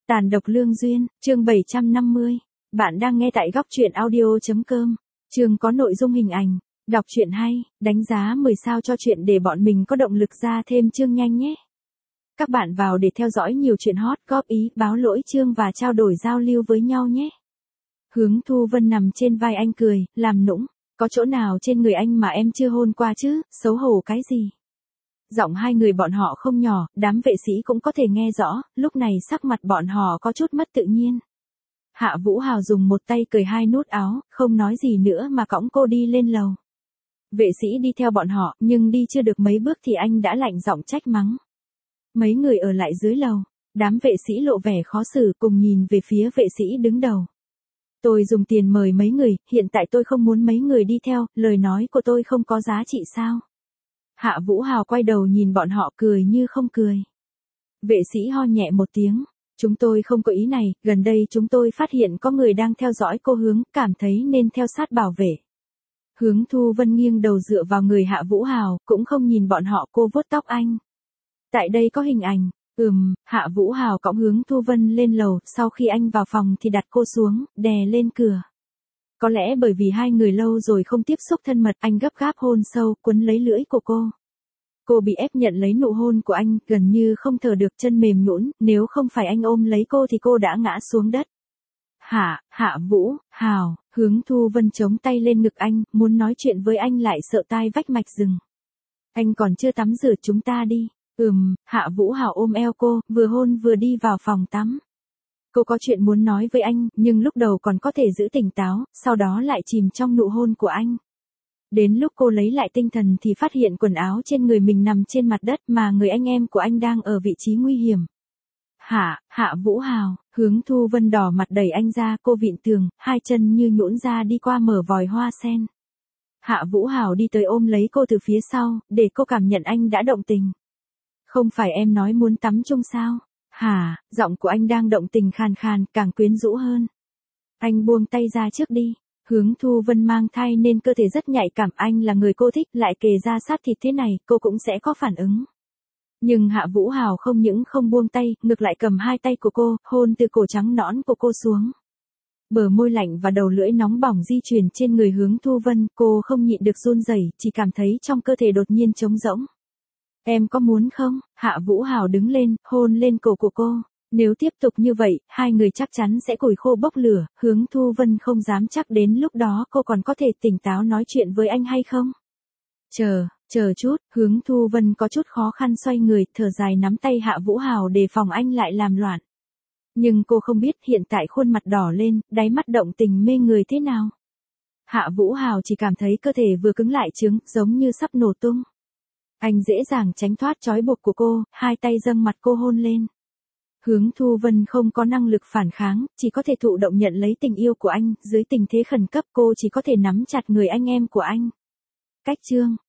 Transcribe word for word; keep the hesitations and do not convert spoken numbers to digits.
Tàn độc lương duyên, chương bảy trăm năm mươi. Bạn đang nghe tại góc truyện audio chấm com. Chương có nội dung hình ảnh. Đọc truyện hay, đánh giá mười sao cho truyện để bọn mình có động lực ra thêm chương nhanh nhé. Các bạn vào để theo dõi nhiều chuyện hot, góp ý, báo lỗi chương và trao đổi giao lưu với nhau nhé. Hướng Thu Vân nằm trên vai anh cười, làm nũng. Có chỗ nào trên người anh mà em chưa hôn qua chứ, xấu hổ cái gì? Giọng hai người bọn họ không nhỏ, đám vệ sĩ cũng có thể nghe rõ, lúc này sắc mặt bọn họ có chút mất tự nhiên. Hạ Vũ Hào dùng một tay cởi hai nút áo, không nói gì nữa mà cõng cô đi lên lầu. Vệ sĩ đi theo bọn họ, nhưng đi chưa được mấy bước thì anh đã lạnh giọng trách mắng. Mấy người ở lại dưới lầu, đám vệ sĩ lộ vẻ khó xử cùng nhìn về phía vệ sĩ đứng đầu. Tôi dùng tiền mời mấy người, hiện tại tôi không muốn mấy người đi theo, lời nói của tôi không có giá trị sao? Hạ Vũ Hào quay đầu nhìn bọn họ cười như không cười. Vệ sĩ ho nhẹ một tiếng. Chúng tôi không có ý này, gần đây chúng tôi phát hiện có người đang theo dõi cô Hướng, cảm thấy nên theo sát bảo vệ. Hướng Thu Vân nghiêng đầu dựa vào người Hạ Vũ Hào, cũng không nhìn bọn họ, cô vuốt tóc anh. Tại đây có hình ảnh. Ừm, Hạ Vũ Hào cõng Hướng Thu Vân lên lầu, sau khi anh vào phòng thì đặt cô xuống, đè lên cửa. Có lẽ bởi vì hai người lâu rồi không tiếp xúc thân mật, anh gấp gáp hôn sâu, quấn lấy lưỡi của cô. Cô bị ép nhận lấy nụ hôn của anh, gần như không thở được, chân mềm nhũn, nếu không phải anh ôm lấy cô thì cô đã ngã xuống đất. Hạ, Hạ Vũ, Hào, Hướng Thu Vân chống tay lên ngực anh, muốn nói chuyện với anh lại sợ tai vách mạch rừng. Anh còn chưa tắm rửa, chúng ta đi. Ừm, Hạ Vũ Hào ôm eo cô, vừa hôn vừa đi vào phòng tắm. Cô có chuyện muốn nói với anh, nhưng lúc đầu còn có thể giữ tỉnh táo, sau đó lại chìm trong nụ hôn của anh. Đến lúc cô lấy lại tinh thần thì phát hiện quần áo trên người mình nằm trên mặt đất mà người anh em của anh đang ở vị trí nguy hiểm. Hạ, Hạ Vũ Hào, Hướng Thu Vân đỏ mặt đẩy anh ra, cô vịn tường, hai chân như nhũn ra đi qua mở vòi hoa sen. Hạ Vũ Hào đi tới ôm lấy cô từ phía sau, để cô cảm nhận anh đã động tình. Không phải em nói muốn tắm chung sao? Hả, giọng của anh đang động tình khàn khàn, càng quyến rũ hơn. Anh buông tay ra trước đi. Hướng Thu Vân mang thai nên cơ thể rất nhạy cảm, anh là người cô thích, lại kề ra sát thịt thế này, cô cũng sẽ có phản ứng. Nhưng Hạ Vũ Hào không những không buông tay, ngược lại cầm hai tay của cô, hôn từ cổ trắng nõn của cô xuống. Bờ môi lạnh và đầu lưỡi nóng bỏng di chuyển trên người Hướng Thu Vân, cô không nhịn được run rẩy, chỉ cảm thấy trong cơ thể đột nhiên trống rỗng. Em có muốn không? Hạ Vũ Hào đứng lên, hôn lên cổ của cô. Nếu tiếp tục như vậy, hai người chắc chắn sẽ củi khô bốc lửa, Hướng Thu Vân không dám chắc đến lúc đó cô còn có thể tỉnh táo nói chuyện với anh hay không. Chờ, chờ chút, Hướng Thu Vân có chút khó khăn xoay người, thở dài nắm tay Hạ Vũ Hào đề phòng anh lại làm loạn. Nhưng cô không biết hiện tại khuôn mặt đỏ lên, đáy mắt động tình mê người thế nào. Hạ Vũ Hào chỉ cảm thấy cơ thể vừa cứng lại trướng, giống như sắp nổ tung. Anh dễ dàng tránh thoát trói buộc của cô, hai tay dâng mặt cô hôn lên. Hướng Thu Vân không có năng lực phản kháng, chỉ có thể thụ động nhận lấy tình yêu của anh, dưới tình thế khẩn cấp cô chỉ có thể nắm chặt người anh em của anh. Cách chương,